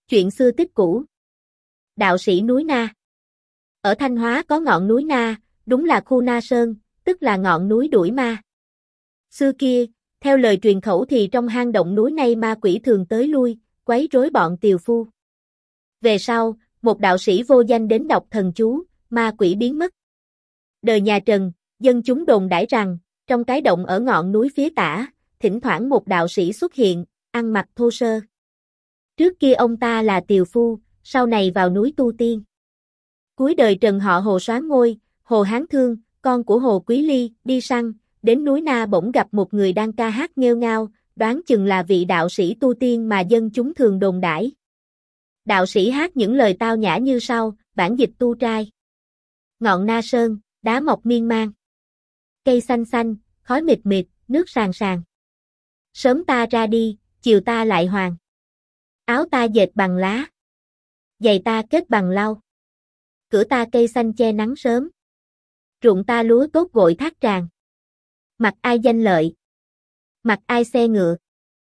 Chuyện xưa tích cũ. Đạo sĩ núi Na. Ở Thanh Hóa có ngọn núi Na, đúng là khu Na Sơn, tức là ngọn núi đuổi ma. Xưa kia, theo lời truyền khẩu thì trong hang động núi này ma quỷ thường tới lui, quấy rối bọn tiều phu. Về sau, một đạo sĩ vô danh đến đọc thần chú, ma quỷ biến mất. Đời nhà Trần, dân chúng đồn đãi rằng, trong cái động ở ngọn núi phía tả, thỉnh thoảng một đạo sĩ xuất hiện, ăn mặc thô sơ. Trước kia ông ta là tiều phu, sau này vào núi tu tiên. Cuối đời Trần họ Hồ soán ngôi, Hồ Hán Thương, con của Hồ Quý Ly, đi săn, đến núi Na bỗng gặp một người đang ca hát nghêu ngao, đoán chừng là vị đạo sĩ tu tiên mà dân chúng thường đồn đãi. Đạo sĩ hát những lời tao nhã như sau, bản dịch tu trai. Ngọn Na Sơn, đá mọc miên man. Cây xanh xanh, khói mịt mịt, nước sàn sàn. Sớm ta ra đi, chiều ta lại hoàn. Áo ta dệt bằng lá. Giày ta kết bằng lau. Cửa ta cây xanh che nắng sớm. Ruộng ta lúa tốt gội thác tràn. Mặt ai danh lợi. Mặt ai xe ngựa.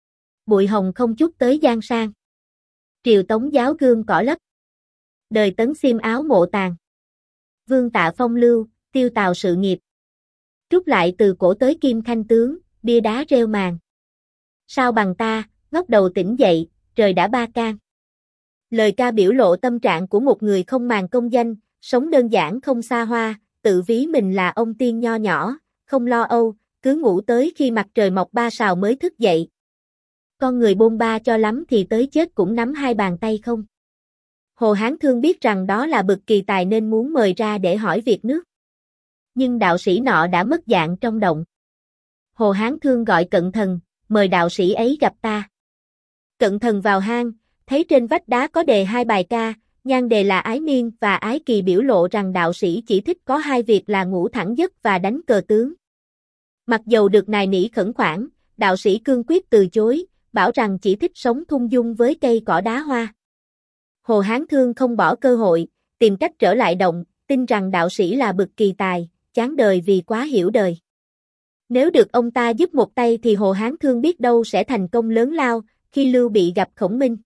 Bụi hồng không chút tới giang sang. Triều Tống giáo gương cỏ lấp. Đời Tấn xiêm áo mộ tàn. Vương tạ phong lưu, tiêu tào sự nghiệp. Trút lại từ cổ tới kim khanh tướng, bia đá rêu màn. Sao bằng ta, ngóc đầu tỉnh dậy, trời đã ba can. Lời ca biểu lộ tâm trạng của một người không màng công danh, sống đơn giản không xa hoa, tự ví mình là ông tiên nho nhỏ, không lo âu, cứ ngủ tới khi mặt trời mọc 3 sào mới thức dậy. Con người bôn ba cho lắm thì tới chết cũng nắm 2 bàn tay không. Hồ Hán Thương biết rằng đó là bậc kỳ tài nên muốn mời ra để hỏi việc nước. Nhưng đạo sĩ nọ đã mất dạng trong động. Hồ Hán Thương gọi Cận Thần, mời đạo sĩ ấy gặp ta. Cận Thần vào hang, thấy trên vách đá có đề 2 bài ca, nhan đề là Ái Miên và Ái Kỳ, biểu lộ rằng đạo sĩ chỉ thích có 2 việc là ngủ thẳng giấc và đánh cờ tướng. Mặc dầu được nài nỉ khẩn khoản, đạo sĩ cương quyết từ chối, bảo rằng chỉ thích sống thung dung với cây cỏ đá hoa. Hồ Hán Thương không bỏ cơ hội, tìm cách trở lại động, tin rằng đạo sĩ là bậc kỳ tài, chán đời vì quá hiểu đời. Nếu được ông ta giúp một tay thì Hồ Hán Thương biết đâu sẽ thành công lớn lao, khi Lưu Bị gặp Khổng Minh.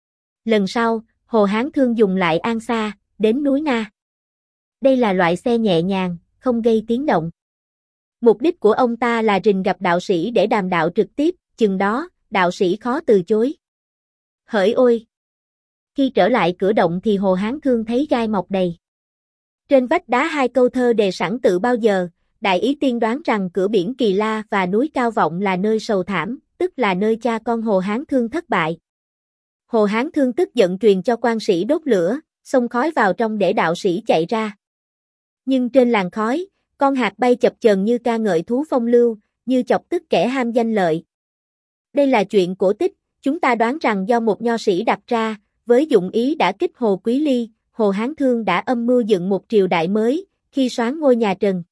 Lần sau, Hồ Hán Thương dùng lại An Xa, đến núi Na. Đây là loại xe nhẹ nhàng, không gây tiếng động. Mục đích của ông ta là rình gặp đạo sĩ để đàm đạo trực tiếp, chừng đó, đạo sĩ khó từ chối. Hỡi ôi! Khi trở lại cửa động thì Hồ Hán Thương thấy gai mọc đầy. Trên vách đá 2 câu thơ đề sẵn tự bao giờ, đại ý tiên đoán rằng cửa biển Kỳ La và núi Cao Vọng là nơi sầu thảm, tức là nơi cha con Hồ Hán Thương thất bại. Hồ Hán Thương tức giận truyền cho quan sĩ đốt lửa, xông khói vào trong để đạo sĩ chạy ra. Nhưng trên làn khói, con hạt bay chập chờn như ca ngợi thú phong lưu, như chọc tức kẻ ham danh lợi. Đây là chuyện cổ tích, chúng ta đoán rằng do một nho sĩ đặt ra, với dụng ý đả kích Hồ Quý Ly, Hồ Hán Thương đã âm mưu dựng một triều đại mới, khi soán ngôi nhà Trần.